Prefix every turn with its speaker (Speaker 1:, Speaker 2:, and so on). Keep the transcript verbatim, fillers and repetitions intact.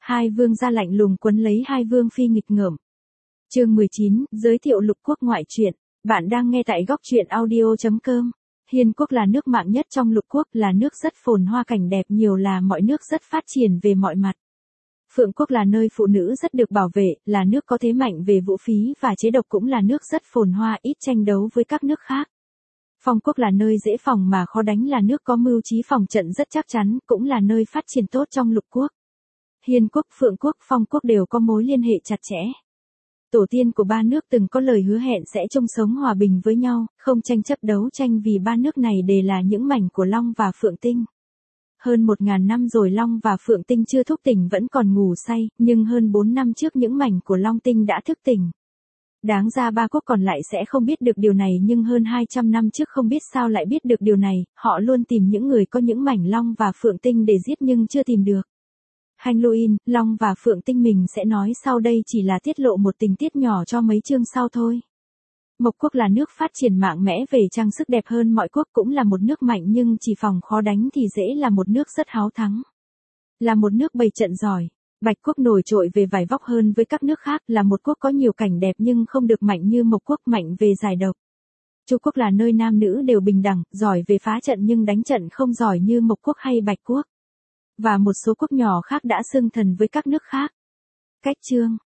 Speaker 1: Hai vương gia lạnh lùng quấn lấy hai vương phi nghịch ngợm. Chương mười chín, giới thiệu lục quốc ngoại truyện. Bạn đang nghe tại góc truyện audio chấm com. Hiên quốc là nước mạnh nhất trong lục quốc, là nước rất phồn hoa cảnh đẹp, nhiều là mọi nước rất phát triển về mọi mặt. Phượng quốc là nơi phụ nữ rất được bảo vệ, là nước có thế mạnh về vũ khí và chế độc, cũng là nước rất phồn hoa, ít tranh đấu với các nước khác. Phong quốc là nơi dễ phòng mà khó đánh, là nước có mưu trí phòng trận rất chắc chắn, cũng là nơi phát triển tốt trong lục quốc. Hiên quốc, Phượng quốc, Phong quốc đều có mối liên hệ chặt chẽ. Tổ tiên của ba nước từng có lời hứa hẹn sẽ chung sống hòa bình với nhau, không tranh chấp đấu tranh, vì ba nước này đều là những mảnh của Long và Phượng Tinh. Hơn một ngàn năm rồi Long và Phượng Tinh chưa thức tỉnh, vẫn còn ngủ say, nhưng hơn bốn năm trước những mảnh của Long Tinh đã thức tỉnh. Đáng ra ba quốc còn lại sẽ không biết được điều này, nhưng hơn hai trăm năm trước không biết sao lại biết được điều này, họ luôn tìm những người có những mảnh Long và Phượng Tinh để giết nhưng chưa tìm được. Halloween, Long và Phượng Tinh mình sẽ nói sau, đây chỉ là tiết lộ một tình tiết nhỏ cho mấy chương sau thôi. Mộc quốc là nước phát triển mạnh mẽ về trang sức đẹp hơn mọi quốc, cũng là một nước mạnh nhưng chỉ phòng khó đánh thì dễ, là một nước rất háo thắng. Là một nước bày trận giỏi. Bạch quốc nổi trội về vải vóc hơn với các nước khác, là một quốc có nhiều cảnh đẹp nhưng không được mạnh như Mộc quốc, mạnh về giải độc. Chu quốc là nơi nam nữ đều bình đẳng, giỏi về phá trận nhưng đánh trận không giỏi như Mộc quốc hay Bạch quốc. Và một số quốc nhỏ khác đã xưng thần với các nước khác. Cách chương.